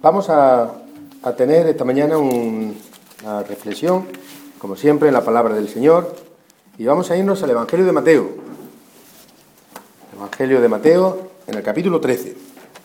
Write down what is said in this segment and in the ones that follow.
Vamos a tener esta mañana una reflexión, como siempre, en la palabra del Señor, y vamos a irnos al Evangelio de Mateo. Evangelio de Mateo, en el capítulo 13.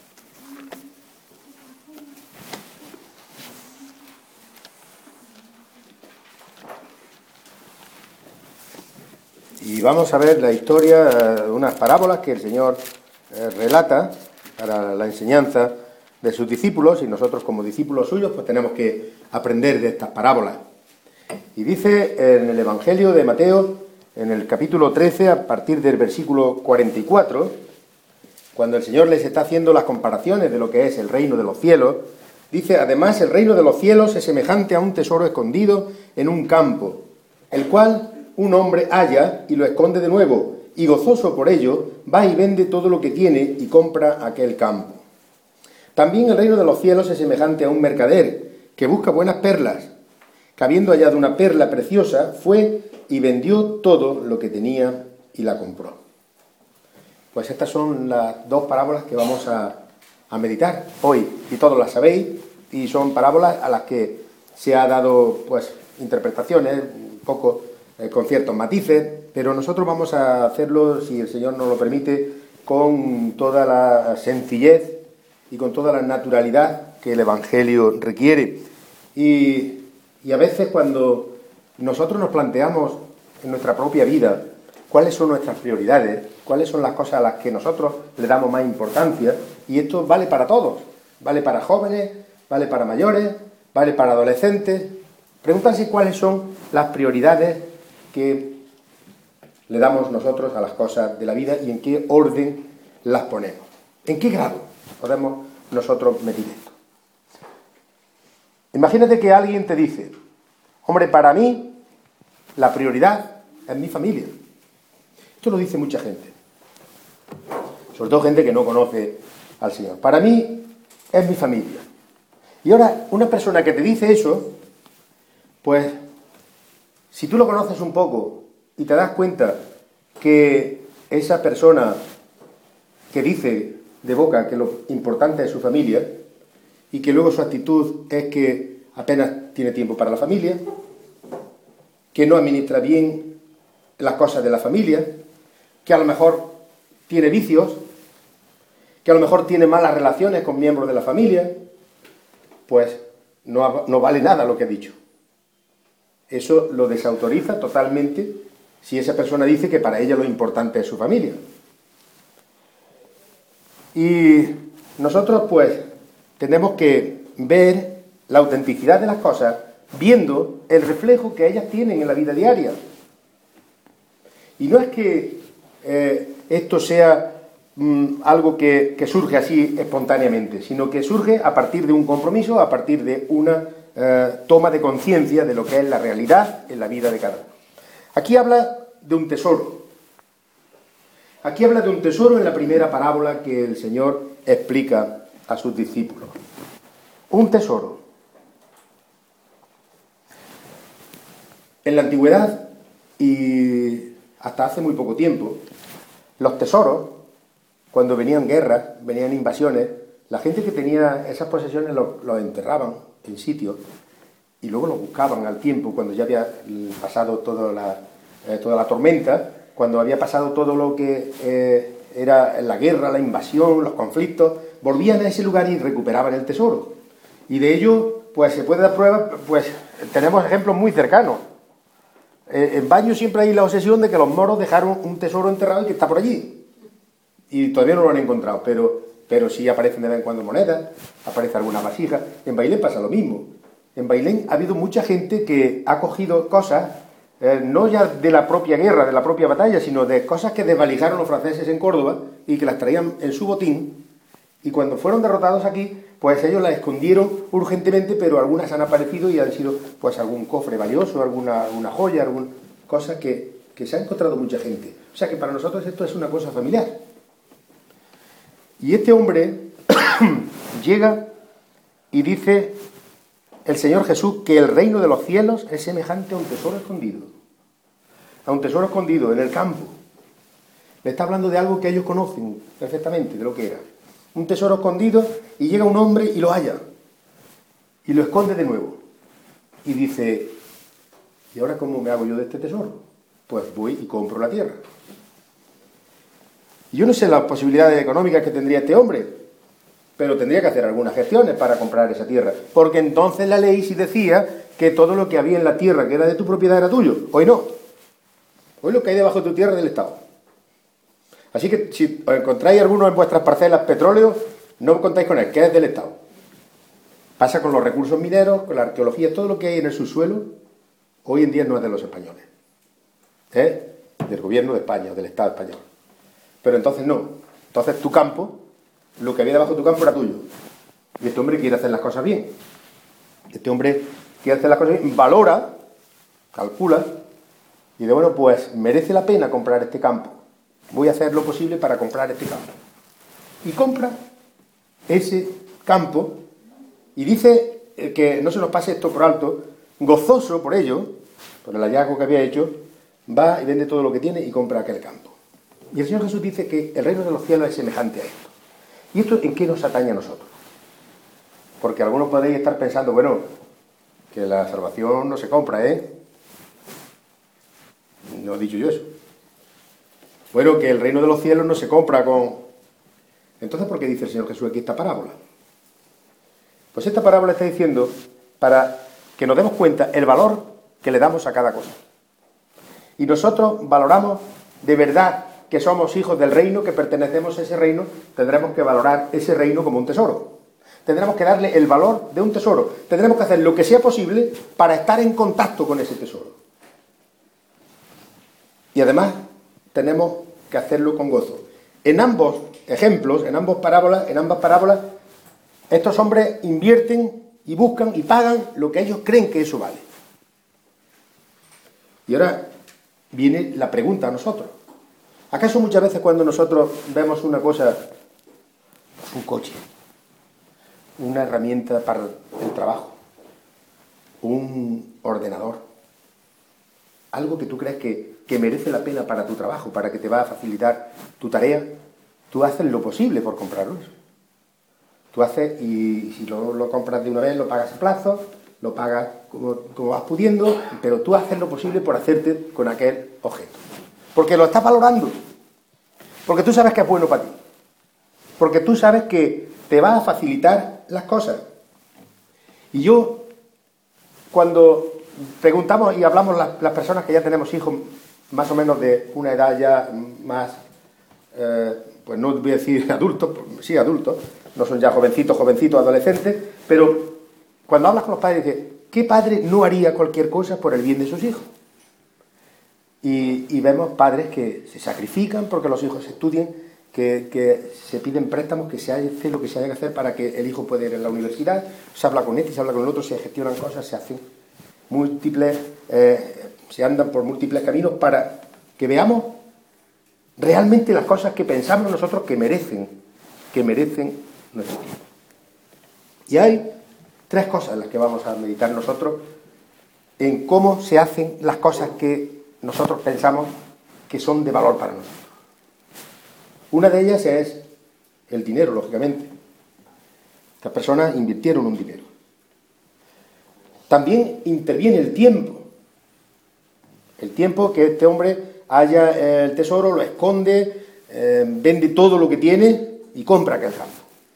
Y vamos a ver la historia de unas parábolas que el Señor relata para la enseñanza de sus discípulos, y nosotros como discípulos suyos pues tenemos que aprender de estas parábolas. Y dice en el Evangelio de Mateo, en el capítulo 13, a partir del versículo 44, cuando el Señor les está haciendo las comparaciones de lo que es el reino de los cielos, dice: además el reino de los cielos es semejante a un tesoro escondido en un campo, el cual un hombre halla y lo esconde de nuevo, y gozoso por ello va y vende todo lo que tiene y compra aquel campo. También el reino de los cielos es semejante a un mercader que busca buenas perlas, que habiendo hallado una perla preciosa, fue y vendió todo lo que tenía y la compró. Pues estas son las dos parábolas que vamos a meditar hoy, y todos las sabéis, y son parábolas a las que se ha dado pues interpretaciones, un poco con ciertos matices, pero nosotros vamos a hacerlo, si el Señor nos lo permite, con toda la sencillez y con toda la naturalidad que el Evangelio requiere. Y a veces cuando nosotros nos planteamos en nuestra propia vida cuáles son nuestras prioridades, cuáles son las cosas a las que nosotros le damos más importancia, y esto vale para todos, vale para jóvenes, vale para mayores, vale para adolescentes, preguntarse cuáles son las prioridades que le damos nosotros a las cosas de la vida y en qué orden las ponemos, en qué grado podemos nosotros medir esto. Imagínate que alguien te dice: hombre, para mí la prioridad es mi familia. Esto lo dice mucha gente, sobre todo gente que no conoce al Señor. Para mí es mi familia. Y ahora, una persona que te dice eso, pues si tú lo conoces un poco y te das cuenta que esa persona que dice de boca que lo importante es su familia, y que luego su actitud es que apenas tiene tiempo para la familia, que no administra bien las cosas de la familia, que a lo mejor tiene vicios, que a lo mejor tiene malas relaciones con miembros de la familia, pues no vale nada lo que ha dicho. Eso lo desautoriza totalmente si esa persona dice que para ella lo importante es su familia. Y nosotros pues tenemos que ver la autenticidad de las cosas viendo el reflejo que ellas tienen en la vida diaria. Y no es que esto sea algo que surge así espontáneamente, sino que surge a partir de un compromiso, a partir de una toma de conciencia de lo que es la realidad en la vida de cada uno. Aquí habla de un tesoro. Aquí habla de un tesoro en la primera parábola que el Señor explica a sus discípulos. Un tesoro. En la antigüedad y hasta hace muy poco tiempo, los tesoros, cuando venían guerras, venían invasiones, la gente que tenía esas posesiones los enterraban en sitios y luego los buscaban al tiempo, cuando ya había pasado toda la tormenta, cuando había pasado todo lo que era la guerra, la invasión, los conflictos, volvían a ese lugar y recuperaban el tesoro. Y de ello, pues se puede dar prueba, pues tenemos ejemplos muy cercanos. En Baños siempre hay la obsesión de que los moros dejaron un tesoro enterrado y que está por allí. Y todavía no lo han encontrado, pero sí aparecen de vez en cuando monedas, aparece alguna vasija. En Bailén pasa lo mismo. En Bailén ha habido mucha gente que ha cogido cosas, no ya de la propia guerra, de la propia batalla, sino de cosas que desvalijaron los franceses en Córdoba y que las traían en su botín, y cuando fueron derrotados aquí, pues ellos las escondieron urgentemente, pero algunas han aparecido y han sido pues algún cofre valioso, alguna joya, alguna cosa que se ha encontrado mucha gente. O sea que para nosotros esto es una cosa familiar. Y este hombre llega y dice el Señor Jesús que el reino de los cielos es semejante a un tesoro escondido. A un tesoro escondido en el campo. Le está hablando de algo que ellos conocen perfectamente, de lo que era. Un tesoro escondido, y llega un hombre y lo halla. y lo esconde de nuevo. Y dice, ¿y ahora cómo me hago yo de este tesoro? Pues voy y compro la tierra. Yo no sé las posibilidades económicas que tendría este hombre, pero tendría que hacer algunas gestiones para comprar esa tierra, porque entonces la ley sí decía que todo lo que había en la tierra que era de tu propiedad era tuyo. Hoy no. Hoy lo que hay debajo de tu tierra es del Estado. Así que si os encontráis alguno en vuestras parcelas petróleo, no contáis con él, que es del Estado. Pasa con los recursos mineros, con la arqueología, todo lo que hay en el subsuelo, hoy en día no es de los españoles. Es del gobierno de España, del Estado español. Pero entonces no. Entonces tu campo, lo que había debajo de tu campo era tuyo. Y este hombre quiere hacer las cosas bien. Este hombre quiere hacer las cosas bien, valora, calcula, y dice, bueno, pues merece la pena comprar este campo. Voy a hacer lo posible para comprar este campo. Y compra ese campo, y dice que no se nos pase esto por alto, gozoso por ello, por el hallazgo que había hecho, va y vende todo lo que tiene y compra aquel campo. Y el Señor Jesús dice que el reino de los cielos es semejante a esto. ¿Y esto en qué nos atañe a nosotros? Porque algunos podéis estar pensando, bueno, que la salvación no se compra, ¿eh? No he dicho yo eso. Bueno, que el reino de los cielos no se compra con... Entonces, ¿por qué dice el Señor Jesús aquí esta parábola? Pues esta parábola está diciendo para que nos demos cuenta el valor que le damos a cada cosa. Y nosotros valoramos de verdad que somos hijos del reino, que pertenecemos a ese reino, tendremos que valorar ese reino como un tesoro. Tendremos que darle el valor de un tesoro. Tendremos que hacer lo que sea posible para estar en contacto con ese tesoro. Y además tenemos que hacerlo con gozo. En ambos ejemplos, en ambas parábolas, estos hombres invierten y buscan y pagan lo que ellos creen que eso vale. Y ahora viene la pregunta a nosotros. ¿Acaso muchas veces cuando nosotros vemos una cosa, un coche, una herramienta para el trabajo, un ordenador, algo que tú crees que merece la pena para tu trabajo, para que te va a facilitar tu tarea, tú haces lo posible por comprarlo? Tú haces, y si lo compras de una vez, lo pagas a plazo, lo pagas como vas pudiendo, pero tú haces lo posible por hacerte con aquel objeto. Porque lo estás valorando. Porque tú sabes que es bueno para ti. Porque tú sabes que te va a facilitar las cosas. Y yo, cuando preguntamos y hablamos las personas que ya tenemos hijos más o menos de una edad ya más, pues no voy a decir adultos, sí adultos, no son ya jovencitos, adolescentes, pero cuando hablas con los padres dices, ¿qué padre no haría cualquier cosa por el bien de sus hijos? Y vemos padres que se sacrifican porque los hijos estudien, que se piden préstamos, que se hace lo que se haya que hacer para que el hijo pueda ir a la universidad, se habla con este, se habla con el otro, se gestionan cosas, se hacen múltiples, se andan por múltiples caminos para que veamos realmente las cosas que pensamos nosotros que merecen nuestro tiempo. Y hay tres cosas en las que vamos a meditar nosotros en cómo se hacen las cosas que nosotros pensamos que son de valor para nosotros. Una de ellas es el dinero, lógicamente. Estas personas invirtieron un dinero. También interviene el tiempo. El tiempo que este hombre halla el tesoro, lo esconde, vende todo lo que tiene y compra aquel campo.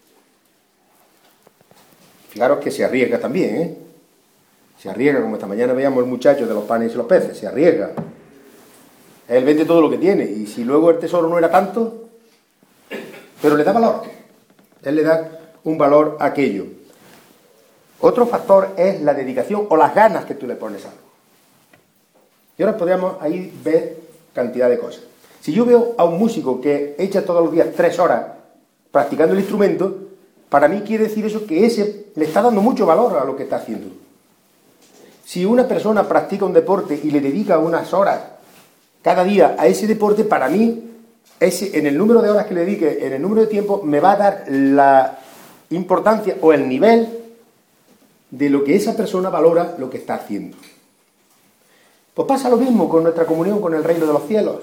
Fijaros que se arriesga también, ¿eh? Se arriesga, como esta mañana veíamos el muchacho de los panes y los peces, se arriesga. Él vende todo lo que tiene, y si luego el tesoro no era tanto, pero le da valor. Él le da un valor a aquello. Otro factor es la dedicación o las ganas que tú le pones a algo. Y ahora podríamos ahí ver cantidad de cosas. Si yo veo a un músico que echa todos los días 3 horas practicando el instrumento, para mí quiere decir eso que ese le está dando mucho valor a lo que está haciendo. Si una persona practica un deporte y le dedica unas horas cada día a ese deporte, para mí, en el número de horas que le dedique, en el número de tiempo, me va a dar la importancia o el nivel de lo que esa persona valora lo que está haciendo. Pues pasa lo mismo con nuestra comunión con el reino de los cielos.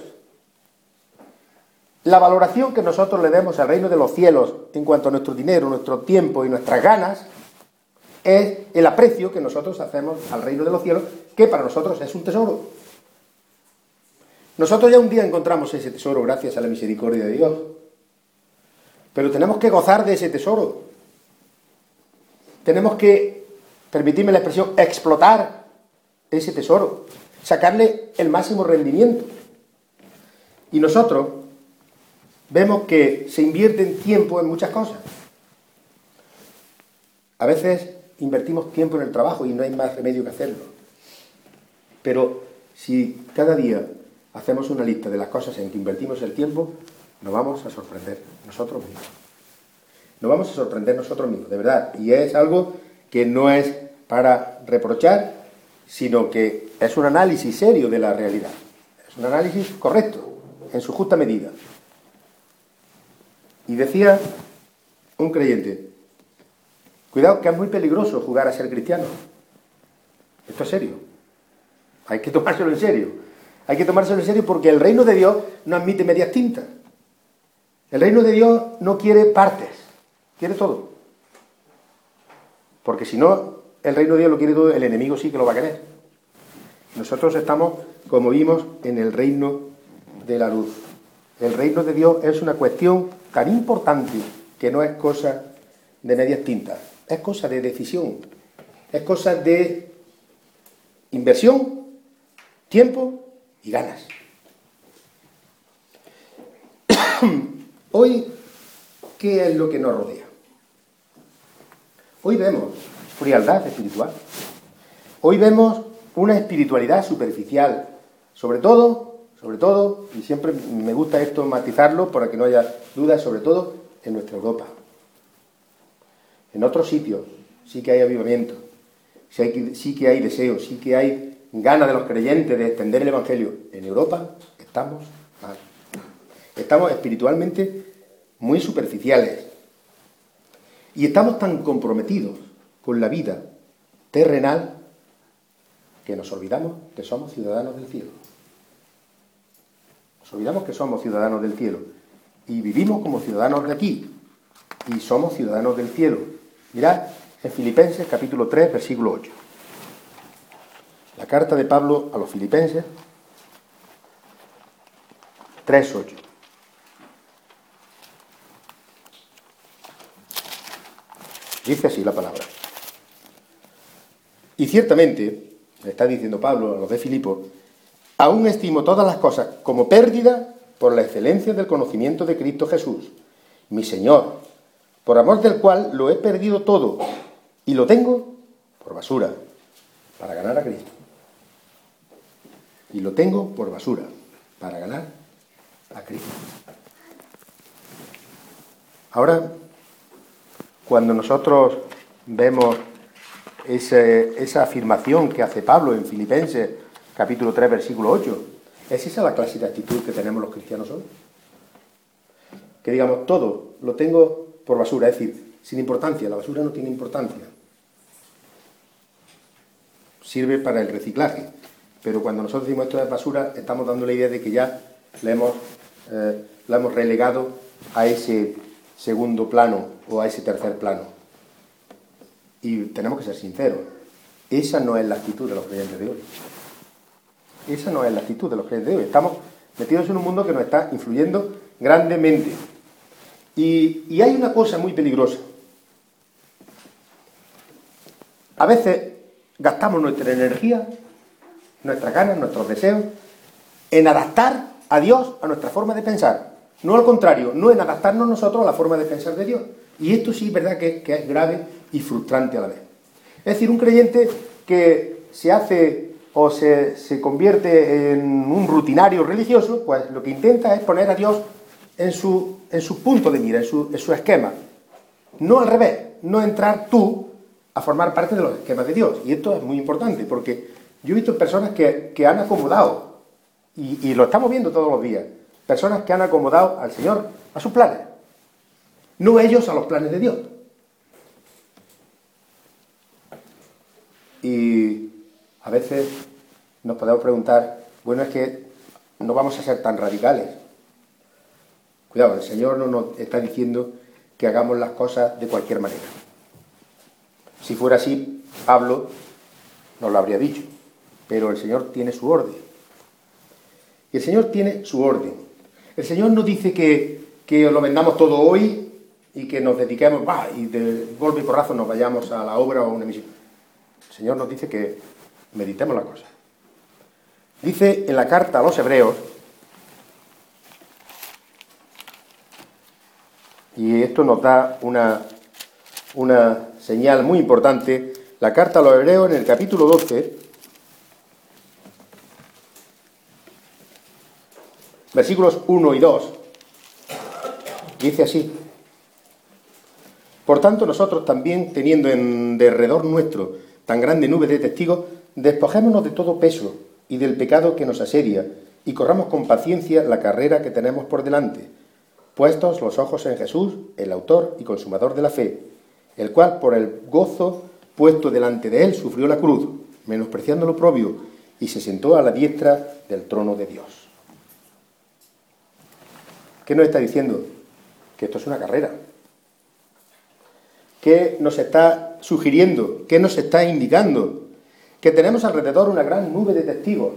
La valoración que nosotros le demos al reino de los cielos en cuanto a nuestro dinero, nuestro tiempo y nuestras ganas es el aprecio que nosotros hacemos al reino de los cielos, que para nosotros es un tesoro. Nosotros ya un día encontramos ese tesoro gracias a la misericordia de Dios, pero tenemos que gozar de ese tesoro. Tenemos que, permitidme la expresión, explotar ese tesoro, sacarle el máximo rendimiento. Y nosotros vemos que se invierte tiempo en muchas cosas. A veces invertimos tiempo en el trabajo y no hay más remedio que hacerlo. Pero si cada día hacemos una lista de las cosas en que invertimos el tiempo, nos vamos a sorprender nosotros mismos. Nos vamos a sorprender nosotros mismos, de verdad. Y es algo que no es para reprochar, sino que es un análisis serio de la realidad. Es un análisis correcto, en su justa medida. Y decía un creyente, cuidado que es muy peligroso jugar a ser cristiano. Esto es serio. Hay que tomárselo en serio. Hay que tomárselo en serio porque el reino de Dios no admite medias tintas. El reino de Dios no quiere partes, quiere todo. Porque si no, el reino de Dios lo quiere todo, el enemigo sí que lo va a querer. Nosotros estamos, como vimos, en el reino de la luz. El reino de Dios es una cuestión tan importante que no es cosa de medias tintas. Es cosa de decisión. Es cosa de inversión, tiempo y ganas. Hoy, ¿qué es lo que nos rodea? Hoy vemos frialdad espiritual. Hoy vemos una espiritualidad superficial. Sobre todo, y siempre me gusta esto matizarlo para que no haya dudas, sobre todo en nuestra Europa. En otros sitios sí que hay avivamiento, sí que hay deseo, sí que hay ganas de los creyentes de extender el Evangelio. En Europa estamos mal. Estamos espiritualmente muy superficiales. Y estamos tan comprometidos con la vida terrenal que nos olvidamos que somos ciudadanos del cielo. Nos olvidamos que somos ciudadanos del cielo. Y vivimos como ciudadanos de aquí. Y somos ciudadanos del cielo. Mirad en Filipenses capítulo 3, versículo 8. La carta de Pablo a los Filipenses 3:8. Dice así la palabra. Y ciertamente, le está diciendo Pablo a los de Filipo, aún estimo todas las cosas como pérdida por la excelencia del conocimiento de Cristo Jesús, mi Señor, por amor del cual lo he perdido todo y lo tengo por basura para ganar a Cristo. Y lo tengo por basura para ganar a Cristo. Ahora, cuando nosotros vemos esa afirmación que hace Pablo en Filipenses capítulo 3, versículo 8, ¿es esa la clase de actitud que tenemos los cristianos hoy? Que digamos, todo lo tengo por basura, es decir, sin importancia. La basura no tiene importancia. Sirve para el reciclaje. Pero cuando nosotros decimos esto es basura, estamos dando la idea de que ya la hemos relegado a ese segundo plano o a ese tercer plano. Y tenemos que ser sinceros. Esa no es la actitud de los creyentes de hoy. Esa no es la actitud de los creyentes de hoy. Estamos metidos en un mundo que nos está influyendo grandemente. Y hay una cosa muy peligrosa. A veces gastamos nuestra energía, nuestras ganas, nuestros deseos, en adaptar a Dios a nuestra forma de pensar. No al contrario, no en adaptarnos nosotros a la forma de pensar de Dios. Y esto sí es verdad que es grave y frustrante a la vez. Es decir, un creyente que se hace o se convierte en un rutinario religioso, pues lo que intenta es poner a Dios en su punto de mira, en su esquema. No al revés, no entrar tú a formar parte de los esquemas de Dios. Y esto es muy importante, porque yo he visto personas que han acomodado, y lo estamos viendo todos los días, personas que han acomodado al Señor a sus planes, no ellos a los planes de Dios. Y a veces nos podemos preguntar, bueno, es que no vamos a ser tan radicales. Cuidado, el Señor no nos está diciendo que hagamos las cosas de cualquier manera. Si fuera así, Pablo nos lo habría dicho. Pero el Señor tiene su orden. Y el Señor tiene su orden. El Señor no dice que lo vendamos todo hoy y que nos dediquemos, y de golpe y porrazo nos vayamos a la obra o a una misión. El Señor nos dice que meditemos la cosa. Dice en la carta a los Hebreos, y esto nos da una señal muy importante, la carta a los Hebreos en el capítulo 12, versículos 1 y 2, dice así: por tanto nosotros también, teniendo en derredor nuestro tan grande nube de testigos, despojémonos de todo peso y del pecado que nos asedia, y corramos con paciencia la carrera que tenemos por delante, puestos los ojos en Jesús, el autor y consumador de la fe, el cual por el gozo puesto delante de él sufrió la cruz, menospreciando lo oprobio, y se sentó a la diestra del trono de Dios. ¿Qué nos está diciendo? Que esto es una carrera. ¿Qué nos está sugiriendo? ¿Qué nos está indicando? Que tenemos alrededor una gran nube de testigos.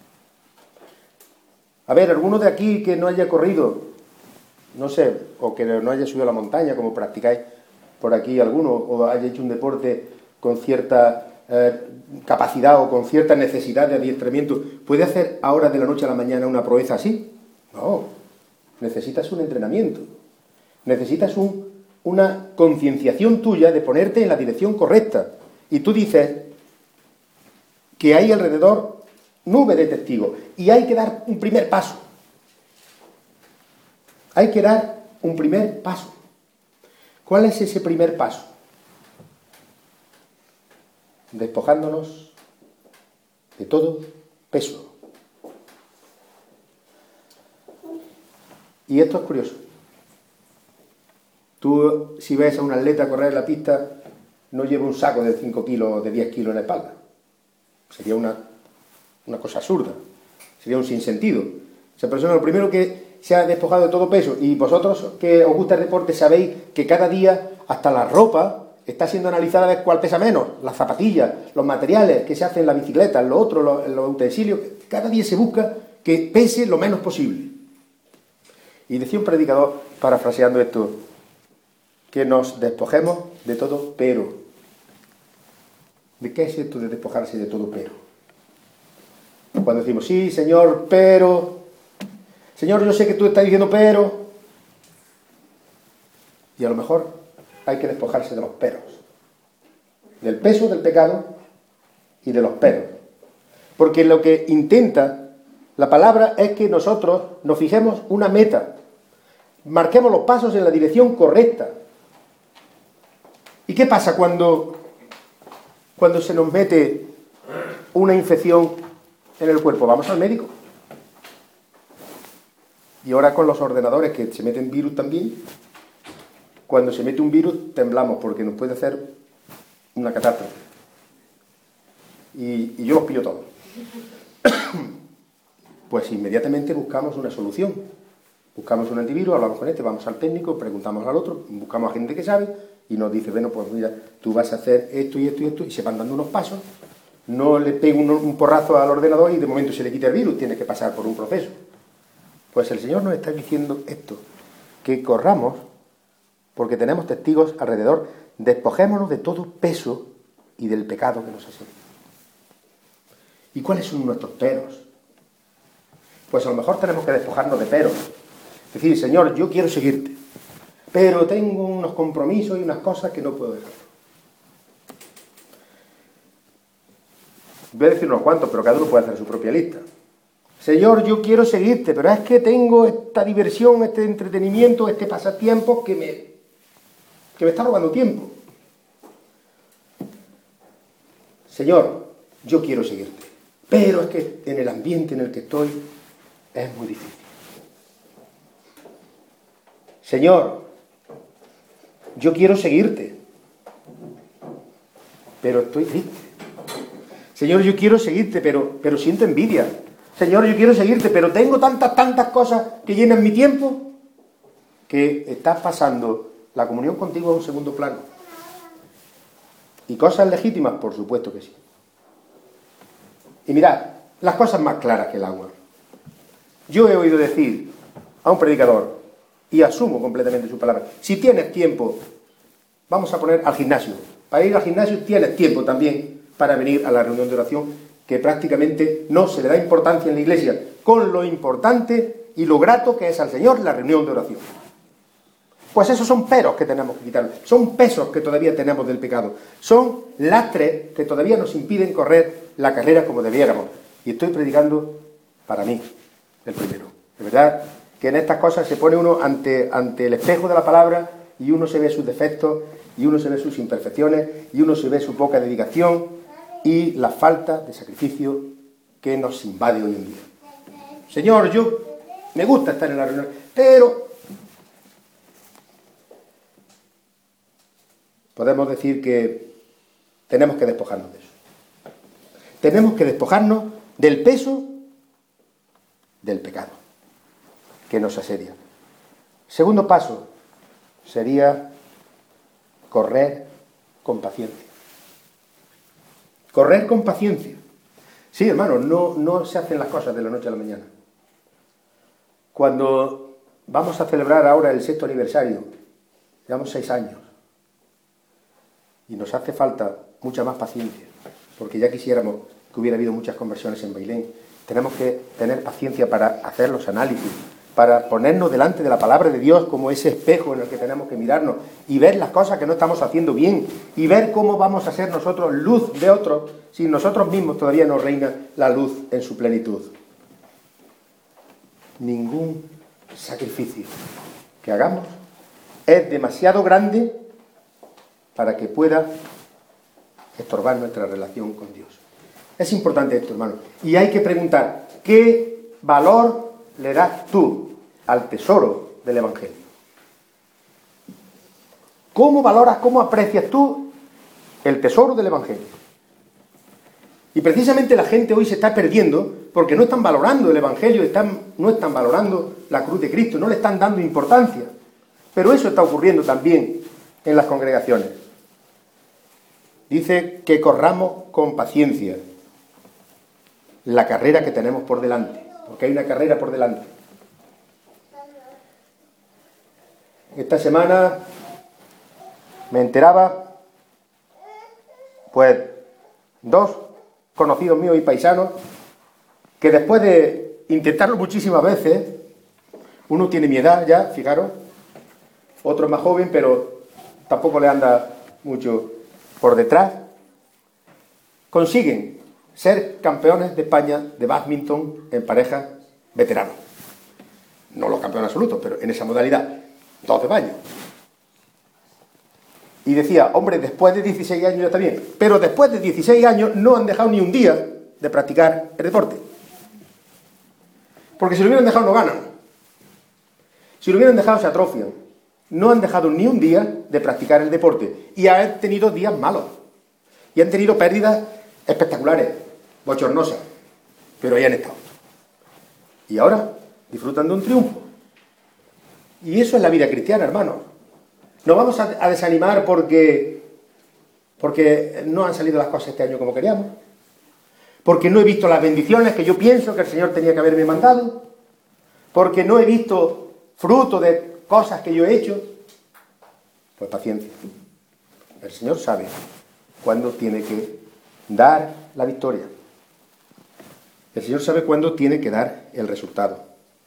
A ver, alguno de aquí que no haya corrido, no sé, o que no haya subido a la montaña, como practicáis por aquí alguno, o haya hecho un deporte con cierta capacidad o con cierta necesidad de adiestramiento, ¿puede hacer ahora de la noche a la mañana una proeza así? No, necesitas un entrenamiento, necesitas una concienciación tuya de ponerte en la dirección correcta. Y tú dices que hay alrededor nube de testigos y hay que dar un primer paso. Hay que dar un primer paso. ¿Cuál es ese primer paso? Despojándonos de todo peso. Y esto es curioso. Tú, si ves a un atleta correr en la pista, no lleva un saco de 5 kilos o de 10 kilos en la espalda. Sería una cosa absurda. Sería un sinsentido. Esa persona, lo primero que se ha despojado de todo peso, y vosotros que os gusta el deporte sabéis que cada día hasta la ropa está siendo analizada a ver cuál pesa menos, las zapatillas, los materiales que se hacen en la bicicleta, lo otro, los utensilios, cada día se busca que pese lo menos posible. Y decía un predicador, parafraseando esto, que nos despojemos de todo pero. ¿De qué es esto de despojarse de todo pero? Cuando decimos, sí, Señor, pero... Señor, yo sé que tú estás diciendo pero... Y a lo mejor hay que despojarse de los peros. Del peso del pecado y de los peros. Porque lo que intenta la palabra es que nosotros nos fijemos una meta. Marquemos los pasos en la dirección correcta. ¿Y qué pasa cuando se nos mete una infección en el cuerpo? Vamos al médico. Y ahora con los ordenadores que se meten virus también, cuando se mete un virus temblamos porque nos puede hacer una catástrofe. Y yo los pillo todos. Pues inmediatamente buscamos una solución. Buscamos un antivirus, hablamos con este, vamos al técnico, preguntamos al otro, buscamos a gente que sabe y nos dice, bueno, pues mira, tú vas a hacer esto y esto y esto, y se van dando unos pasos. No le pego un porrazo al ordenador y de momento se le quita el virus, tiene que pasar por un proceso. Pues el Señor nos está diciendo esto, que corramos, porque tenemos testigos alrededor, despojémonos de todo peso y del pecado que nos asedia. ¿Y cuáles son nuestros peros? Pues a lo mejor tenemos que despojarnos de peros. Es decir, Señor, yo quiero seguirte, pero tengo unos compromisos y unas cosas que no puedo dejar. Voy a decir unos cuantos, pero cada uno puede hacer su propia lista. Señor, yo quiero seguirte, pero es que tengo esta diversión, este entretenimiento, este pasatiempo que me está robando tiempo. Señor, yo quiero seguirte, pero es que en el ambiente en el que estoy es muy difícil. Señor, yo quiero seguirte, pero estoy triste. Señor, yo quiero seguirte, pero siento envidia. Señor, yo quiero seguirte, pero tengo tantas cosas que llenan mi tiempo, que estás pasando la comunión contigo a un segundo plano. ¿Y cosas legítimas? Por supuesto que sí. Y mirad, las cosas más claras que el agua. Yo he oído decir a un predicador, y asumo completamente su palabra, si tienes tiempo, vamos a poner al gimnasio. Para ir al gimnasio tienes tiempo también para venir a la reunión de oración, que prácticamente no se le da importancia en la iglesia, con lo importante y lo grato que es al Señor la reunión de oración. Pues esos son peros que tenemos que quitar, son pesos que todavía tenemos del pecado, son lastres que todavía nos impiden correr la carrera como debiéramos. Y estoy predicando para mí, el primero. De verdad que en estas cosas se pone uno ante el espejo de la palabra y uno se ve sus defectos, y uno se ve sus imperfecciones, y uno se ve su poca dedicación y la falta de sacrificio que nos invade hoy en día. Señor, yo me gusta estar en la reunión, pero podemos decir que tenemos que despojarnos de eso. Tenemos que despojarnos del peso del pecado que nos asedia. Segundo paso sería correr con paciencia. Correr con paciencia. Sí, hermano, no se hacen las cosas de la noche a la mañana. Cuando vamos a celebrar ahora el 6º aniversario, llevamos 6 años, y nos hace falta mucha más paciencia, porque ya quisiéramos que hubiera habido muchas conversiones en Bailén. Tenemos que tener paciencia para hacer los análisis, para ponernos delante de la palabra de Dios como ese espejo en el que tenemos que mirarnos y ver las cosas que no estamos haciendo bien y ver cómo vamos a ser nosotros luz de otros si nosotros mismos todavía no reina la luz en su plenitud. Ningún sacrificio que hagamos es demasiado grande para que pueda estorbar nuestra relación con Dios. Es importante esto, hermano. Y hay que preguntar, ¿qué valor le das tú al tesoro del Evangelio? ¿Cómo valoras, cómo aprecias tú el tesoro del Evangelio? Y precisamente la gente hoy se está perdiendo porque no están valorando el Evangelio, no están valorando la cruz de Cristo, no le están dando importancia. Pero eso está ocurriendo también en las congregaciones. Dice que corramos con paciencia la carrera que tenemos por delante, porque hay una carrera por delante. Esta semana me enteraba, pues, 2 conocidos míos y paisanos, que después de intentarlo muchísimas veces, uno tiene mi edad ya, fijaros, otro más joven, pero tampoco le anda mucho por detrás, consiguen ser campeones de España de bádminton en parejas veteranos. No los campeones absolutos, pero en esa modalidad, 2 de baño. Y decía, hombre, después de 16 años ya está bien, pero después de 16 años no han dejado ni un día de practicar el deporte. Porque si lo hubieran dejado no ganan. Si lo hubieran dejado se atrofian. No han dejado ni un día de practicar el deporte. Y han tenido días malos. Y han tenido pérdidas espectaculares, bochornosas. Pero ahí han estado. Y ahora disfrutan de un triunfo. Y eso es la vida cristiana, hermanos. No vamos a desanimar porque no han salido las cosas este año como queríamos. Porque no he visto las bendiciones que yo pienso que el Señor tenía que haberme mandado. Porque no he visto fruto de cosas que yo he hecho. Pues paciencia. El Señor sabe cuándo tiene que dar la victoria. El Señor sabe cuándo tiene que dar el resultado.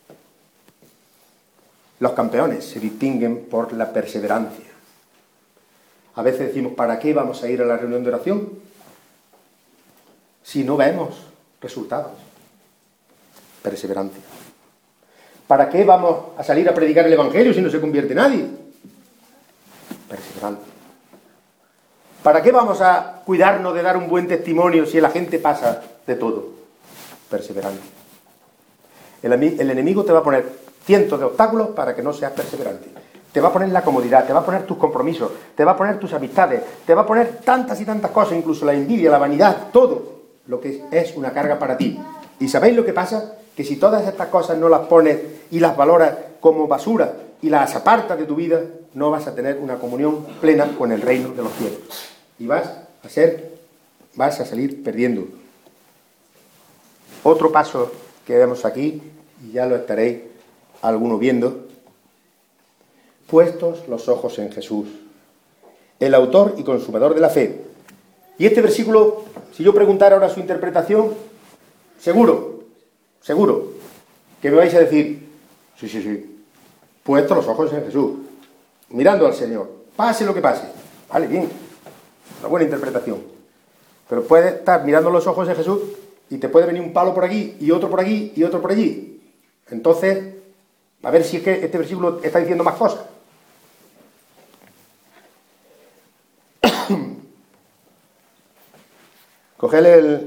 Los campeones se distinguen por la perseverancia. A veces decimos, ¿para qué vamos a ir a la reunión de oración si no vemos resultados? Perseverancia. ¿Para qué vamos a salir a predicar el Evangelio si no se convierte nadie? Perseverancia. ¿Para qué vamos a cuidarnos de dar un buen testimonio si la gente pasa de todo? Perseverancia. El enemigo te va a poner cientos de obstáculos para que no seas perseverante. Te va a poner la comodidad, te va a poner tus compromisos, te va a poner tus amistades, te va a poner tantas y tantas cosas, incluso la envidia, la vanidad, todo lo que es una carga para ti. ¿Y sabéis lo que pasa? Que si todas estas cosas no las pones y las valoras como basura y las apartas de tu vida, no vas a tener una comunión plena con el reino de los cielos. Y vas vas a salir perdiendo. Otro paso que vemos aquí, y ya lo estaréis algunos viendo, puestos los ojos en Jesús, el autor y consumador de la fe. Y este versículo, si yo preguntara ahora su interpretación, seguro que me vais a decir, sí, puestos los ojos en Jesús, mirando al Señor, pase lo que pase. Vale, bien, una buena interpretación. Pero puedes estar mirando los ojos en Jesús y te puede venir un palo por aquí, y otro por aquí, y otro por allí. Entonces, a ver si es que este versículo está diciendo más cosas. Coged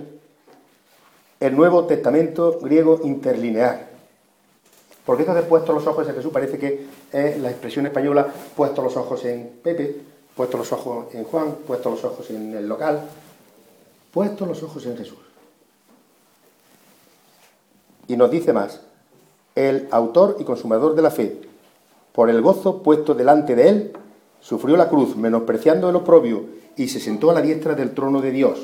el Nuevo Testamento griego interlinear. Porque esto de puesto los ojos en Jesús parece que es la expresión española, puesto los ojos en Pepe, puesto los ojos en Juan, puesto los ojos en el local. Puesto los ojos en Jesús. Y nos dice más, el autor y consumador de la fe, por el gozo puesto delante de él, sufrió la cruz, menospreciando el oprobio, y se sentó a la diestra del trono de Dios.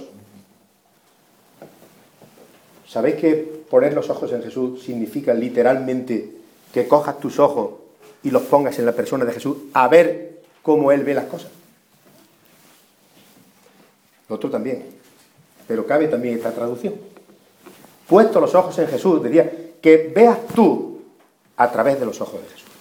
¿Sabéis que poner los ojos en Jesús significa literalmente que cojas tus ojos y los pongas en la persona de Jesús a ver cómo Él ve las cosas? Lo otro también, pero cabe también esta traducción. Puesto los ojos en Jesús, diría que veas tú a través de los ojos de Jesús.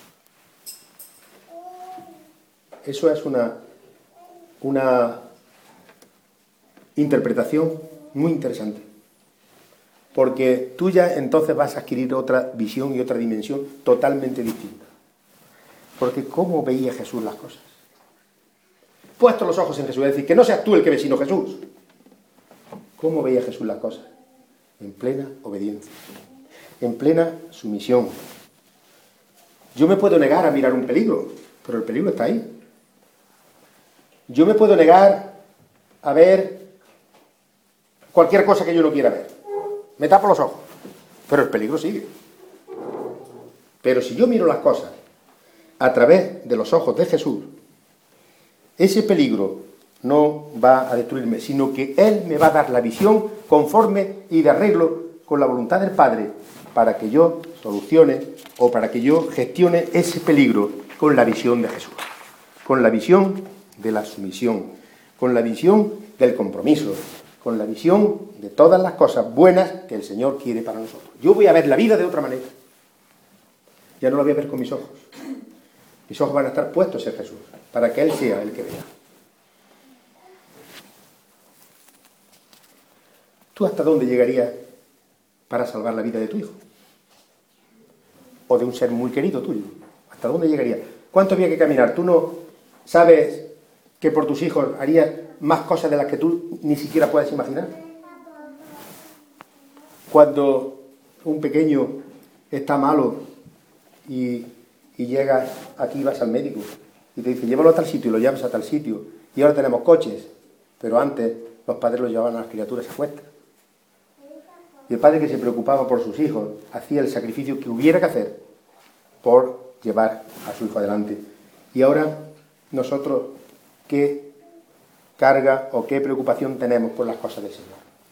Eso es una interpretación muy interesante. Porque tú ya entonces vas a adquirir otra visión y otra dimensión totalmente distinta. Porque ¿cómo veía Jesús las cosas? Puesto los ojos en Jesús, es decir, que no seas tú el que ve, sino Jesús. ¿Cómo veía Jesús las cosas? En plena obediencia, en plena sumisión. Yo me puedo negar a mirar un peligro, pero el peligro está ahí. Yo me puedo negar a ver cualquier cosa que yo no quiera ver. Me tapo los ojos, pero el peligro sigue. Pero si yo miro las cosas a través de los ojos de Jesús, ese peligro no va a destruirme, sino que Él me va a dar la visión conforme y de arreglo con la voluntad del Padre para que yo solucione o para que yo gestione ese peligro con la visión de Jesús, con la visión de la sumisión, con la visión del compromiso, con la visión de todas las cosas buenas que el Señor quiere para nosotros. Yo voy a ver la vida de otra manera. Ya no la voy a ver con mis ojos. Mis ojos van a estar puestos en Jesús, para que Él sea el que vea. ¿Tú hasta dónde llegarías para salvar la vida de tu hijo? O de un ser muy querido tuyo. ¿Hasta dónde llegarías? ¿Cuánto había que caminar? ¿Tú no sabes que por tus hijos harías más cosas de las que tú ni siquiera puedes imaginar? Cuando un pequeño está malo y llegas aquí, vas al médico y te dice, llévalo a tal sitio y lo llevas a tal sitio. Y ahora tenemos coches, pero antes los padres los llevaban a las criaturas a cuestas. Y el padre que se preocupaba por sus hijos hacía el sacrificio que hubiera que hacer por llevar a su hijo adelante. Y ahora nosotros, ¿qué carga o qué preocupación tenemos por las cosas del Señor?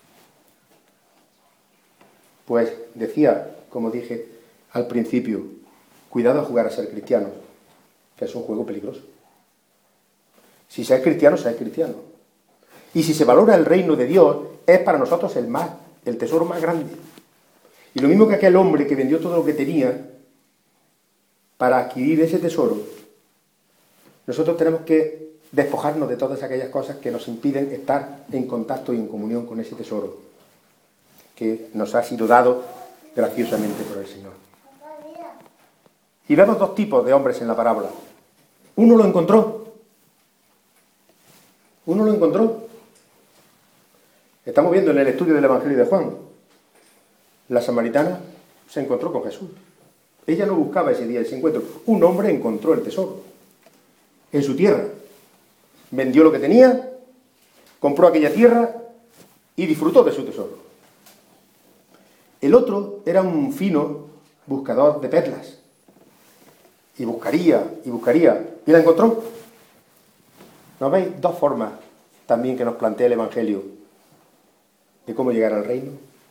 Pues decía, como dije al principio, cuidado a jugar a ser cristiano, que es un juego peligroso. Si se es cristiano, se es cristiano. Y si se valora el reino de Dios, es para nosotros el tesoro más grande. Y lo mismo que aquel hombre que vendió todo lo que tenía para adquirir ese tesoro, nosotros tenemos que despojarnos de todas aquellas cosas que nos impiden estar en contacto y en comunión con ese tesoro que nos ha sido dado graciosamente por el Señor. Y vemos dos tipos de hombres en la parábola. Uno lo encontró. Estamos viendo en el estudio del Evangelio de Juan. La samaritana se encontró con Jesús. Ella no buscaba ese día ese encuentro. Un hombre encontró el tesoro en su tierra. Vendió lo que tenía, compró aquella tierra y disfrutó de su tesoro. El otro era un fino buscador de perlas. Y buscaría, y la encontró. ¿No veis? Dos formas también que nos plantea el Evangelio de cómo llegar al reino?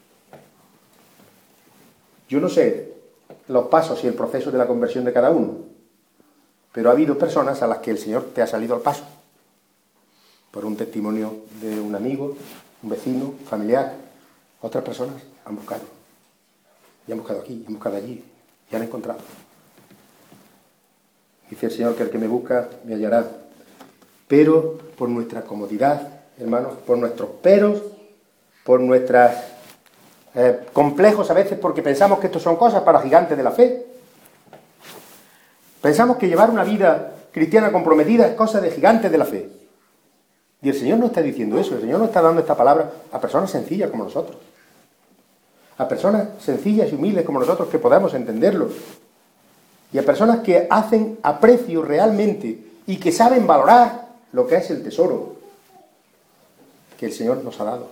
Yo no sé los pasos y el proceso de la conversión de cada uno, pero ha habido personas a las que el Señor te ha salido al paso, por un testimonio de un amigo, un vecino, familiar. Otras personas han buscado, y han buscado aquí, y han buscado allí, y han encontrado. Dice el Señor que el que me busca me hallará. Pero por nuestra comodidad, hermanos, por nuestros peros, por nuestros complejos a veces, porque pensamos que esto son cosas para gigantes de la fe. Pensamos que llevar una vida cristiana comprometida es cosa de gigantes de la fe. Y el Señor no está diciendo eso, el Señor no está dando esta palabra a personas sencillas como nosotros. A personas sencillas y humildes como nosotros que podamos entenderlo. Y a personas que hacen aprecio realmente y que saben valorar lo que es el tesoro que el Señor nos ha dado.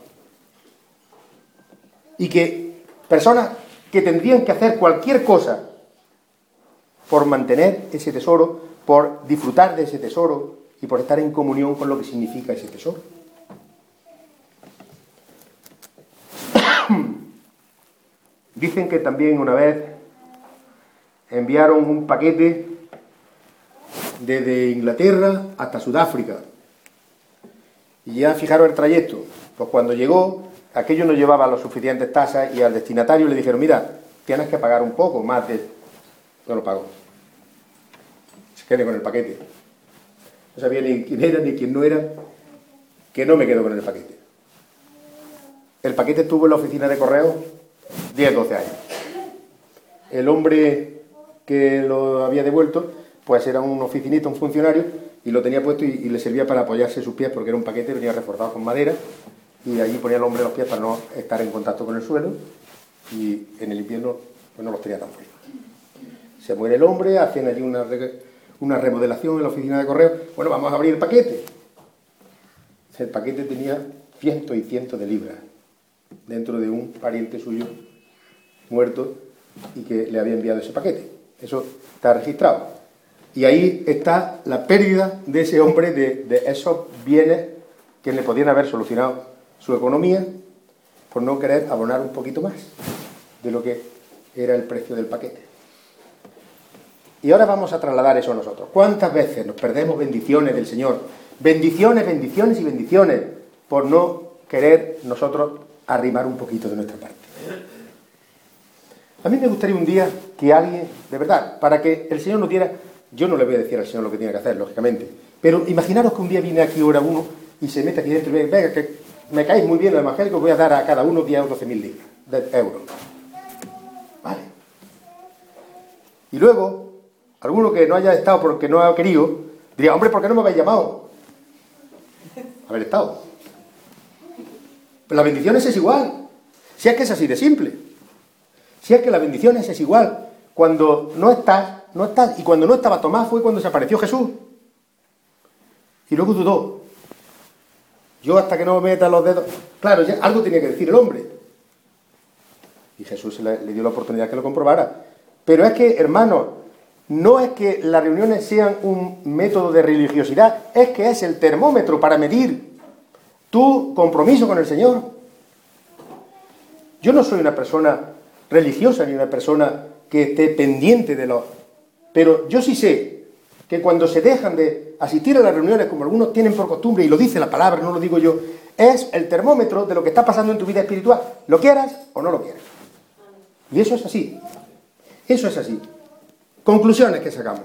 Y que personas que tendrían que hacer cualquier cosa por mantener ese tesoro, por disfrutar de ese tesoro y por estar en comunión con lo que significa ese tesoro. Dicen que también una vez enviaron un paquete desde Inglaterra hasta Sudáfrica. Y ya fijaron el trayecto. Pues cuando llegó, aquello no llevaba las suficientes tasas y al destinatario le dijeron, mira, tienes que pagar un poco más de... No lo pagó. Se quede con el paquete. No sabía ni quién era ni quién no era, que no me quedo con el paquete. El paquete estuvo en la oficina de correo 10, 12 años. El hombre que lo había devuelto, pues era un oficinista, un funcionario, y lo tenía puesto y le servía para apoyarse sus pies porque era un paquete, venía reforzado con madera, y allí ponía el hombre los pies para no estar en contacto con el suelo, y en el invierno pues no los tenía tan fríos. Se muere el hombre, hacen allí una remodelación en la oficina de correo. Bueno, vamos a abrir el paquete. El paquete tenía cientos y cientos de libras dentro de un pariente suyo muerto y que le había enviado ese paquete. Eso está registrado. Y ahí está la pérdida de ese hombre de esos bienes que le podían haber solucionado su economía por no querer abonar un poquito más de lo que era el precio del paquete. Y ahora vamos a trasladar eso a nosotros. ¿Cuántas veces nos perdemos bendiciones del Señor? Bendiciones, bendiciones y bendiciones por no querer nosotros arrimar un poquito de nuestra parte. A mí me gustaría un día que alguien, de verdad, para que el Señor nos diera... Yo no le voy a decir al Señor lo que tiene que hacer, lógicamente, pero imaginaros que un día viene aquí ahora uno y se mete aquí dentro y dice, venga, que me caéis muy bien los evangélicos, voy a dar a cada uno 10 o 12.000 libras de euros. Vale. Y luego... alguno que no haya estado porque no ha querido, diría, hombre, ¿por qué no me habéis llamado? Haber estado. Pero las bendiciones es igual. Si es que es así de simple. Si es que las bendiciones es igual. Cuando no estás, no estás. Y cuando no estaba Tomás fue cuando se apareció Jesús. Y luego dudó. Yo hasta que no me meta los dedos... Claro, ya algo tenía que decir el hombre. Y Jesús le dio la oportunidad que lo comprobara. Pero es que, hermanos... no es que las reuniones sean un método de religiosidad, es que es el termómetro para medir tu compromiso con el Señor. Yo no soy una persona religiosa ni una persona que esté pendiente de los... Pero yo sí sé que cuando se dejan de asistir a las reuniones, como algunos tienen por costumbre, y lo dice la palabra, no lo digo yo, es el termómetro de lo que está pasando en tu vida espiritual, lo quieras o no lo quieras. Y eso es así. Eso es así. Conclusiones que sacamos.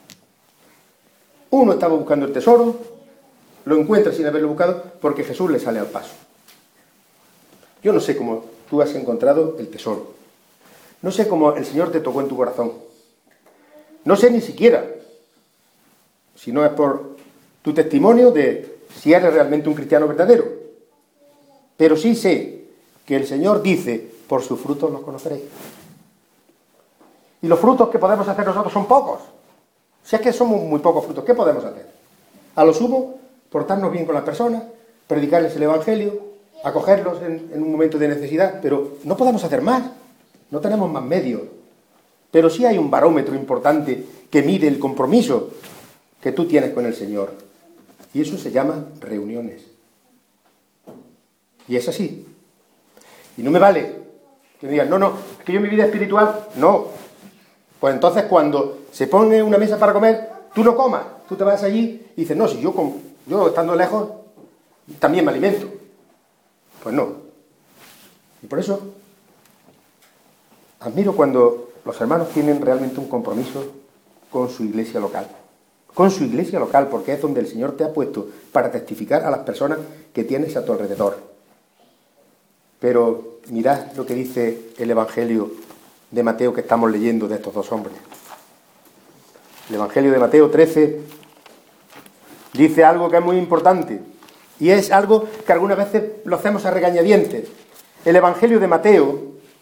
Uno estaba buscando el tesoro, lo encuentra sin haberlo buscado, porque Jesús le sale al paso. Yo no sé cómo tú has encontrado el tesoro. No sé cómo el Señor te tocó en tu corazón. No sé ni siquiera, si no es por tu testimonio de si eres realmente un cristiano verdadero. Pero sí sé que el Señor dice, por sus frutos los conoceréis. Y los frutos que podemos hacer nosotros son pocos. Si es que somos muy pocos frutos, ¿qué podemos hacer? A lo sumo, portarnos bien con las personas, predicarles el Evangelio, acogerlos en un momento de necesidad, pero no podemos hacer más. No tenemos más medios. Pero sí hay un barómetro importante que mide el compromiso que tú tienes con el Señor. Y eso se llama reuniones. Y es así. Y no me vale que me digan, no, es que yo mi vida espiritual, no. Pues entonces cuando se pone una mesa para comer, tú no comas, tú te vas allí y dices, no, si yo estando lejos también me alimento. Pues no. Y por eso admiro cuando los hermanos tienen realmente un compromiso con su iglesia local. Con su iglesia local, porque es donde el Señor te ha puesto para testificar a las personas que tienes a tu alrededor. Pero mirad lo que dice el Evangelio de Mateo que estamos leyendo de estos dos hombres. El Evangelio de Mateo 13 dice algo que es muy importante, y es algo que algunas veces lo hacemos a regañadientes. El Evangelio de Mateo,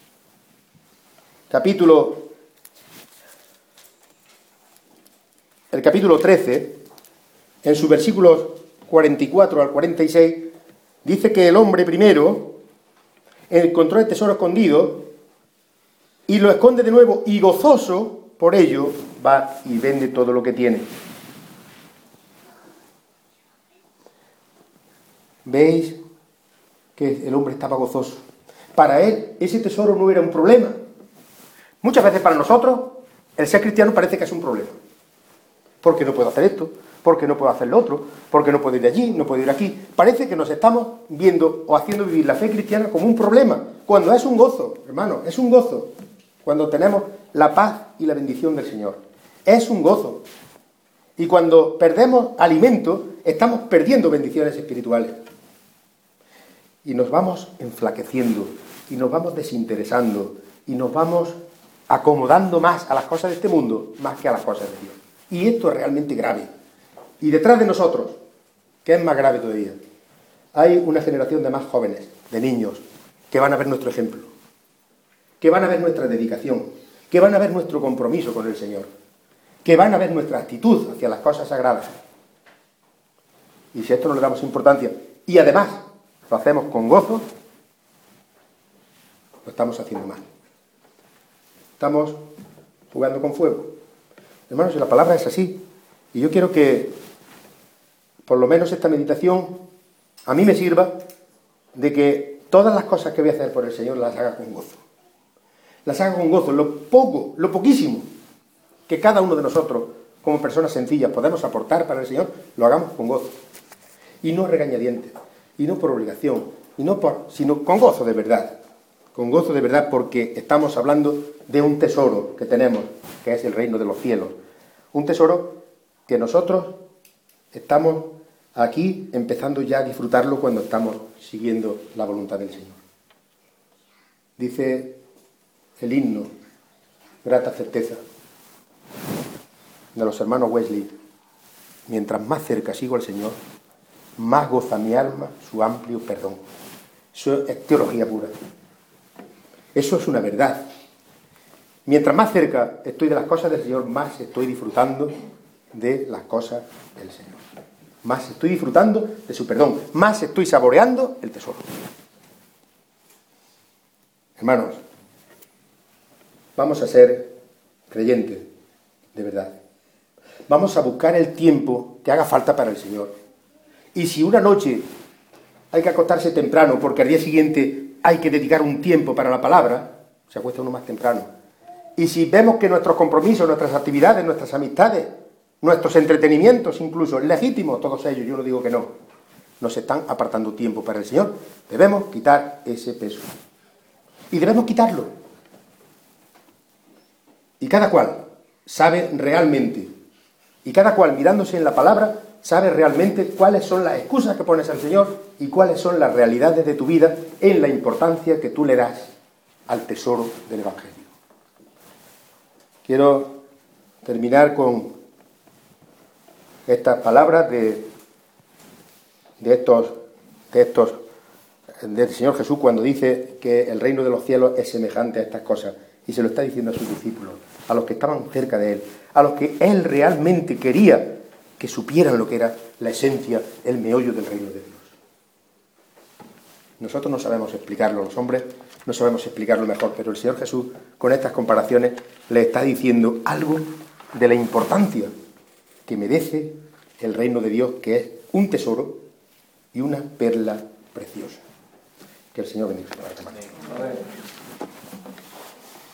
el capítulo 13, en sus versículos 44 al 46, dice que el hombre primero encontró el tesoro escondido y lo esconde de nuevo, y gozoso por ello va y vende todo lo que tiene. ¿Veis que el hombre estaba gozoso? Para él ese tesoro no era un problema. Muchas veces para nosotros el ser cristiano parece que es un problema. Porque no puedo hacer esto, porque no puedo hacer lo otro, porque no puedo ir allí, no puedo ir aquí. Parece que nos estamos viendo o haciendo vivir la fe cristiana como un problema, cuando es un gozo, hermano, es un gozo. Cuando tenemos la paz y la bendición del Señor. Es un gozo. Y cuando perdemos alimento, estamos perdiendo bendiciones espirituales. Y nos vamos enflaqueciendo, y nos vamos desinteresando, y nos vamos acomodando más a las cosas de este mundo, más que a las cosas de Dios. Y esto es realmente grave. Y detrás de nosotros, que es más grave todavía, hay una generación de más jóvenes, de niños, que van a ver nuestro ejemplo, que van a ver nuestra dedicación, que van a ver nuestro compromiso con el Señor, que van a ver nuestra actitud hacia las cosas sagradas. Y si a esto no le damos importancia, y además lo hacemos con gozo, lo estamos haciendo mal. Estamos jugando con fuego. Hermanos, la palabra es así. Y yo quiero que, por lo menos esta meditación, a mí me sirva de que todas las cosas que voy a hacer por el Señor las haga con gozo. Las haga con gozo. Lo poquísimo que cada uno de nosotros, como personas sencillas, podemos aportar para el Señor, lo hagamos con gozo. Y no regañadientes, y no por obligación, sino con gozo de verdad. Con gozo de verdad, porque estamos hablando de un tesoro que tenemos, que es el reino de los cielos. Un tesoro que nosotros estamos aquí empezando ya a disfrutarlo cuando estamos siguiendo la voluntad del Señor. Dice el himno, grata certeza, de los hermanos Wesley: mientras más cerca sigo al Señor, más goza mi alma su amplio perdón. Eso es teología pura. Eso es una verdad. Mientras más cerca estoy de las cosas del Señor, más estoy disfrutando de las cosas del Señor. Más estoy disfrutando de su perdón. Más estoy saboreando el tesoro. Hermanos, vamos a ser creyentes, de verdad. Vamos a buscar el tiempo que haga falta para el Señor. Y si una noche hay que acostarse temprano porque al día siguiente hay que dedicar un tiempo para la palabra, se acuesta uno más temprano. Y si vemos que nuestros compromisos, nuestras actividades, nuestras amistades, nuestros entretenimientos incluso, legítimos todos ellos, yo no digo que no, nos están apartando tiempo para el Señor, debemos quitar ese peso. Y debemos quitarlo. Y cada cual sabe realmente, y cada cual mirándose en la palabra, sabe realmente cuáles son las excusas que pones al Señor y cuáles son las realidades de tu vida en la importancia que tú le das al tesoro del Evangelio. Quiero terminar con estas palabras del Señor Jesús cuando dice que el reino de los cielos es semejante a estas cosas, y se lo está diciendo a sus discípulos, a los que estaban cerca de Él, a los que Él realmente quería que supieran lo que era la esencia, el meollo del reino de Dios. Nosotros no sabemos explicarlo, los hombres no sabemos explicarlo mejor, pero el Señor Jesús, con estas comparaciones, le está diciendo algo de la importancia que merece el reino de Dios, que es un tesoro y una perla preciosa. Que el Señor bendiga.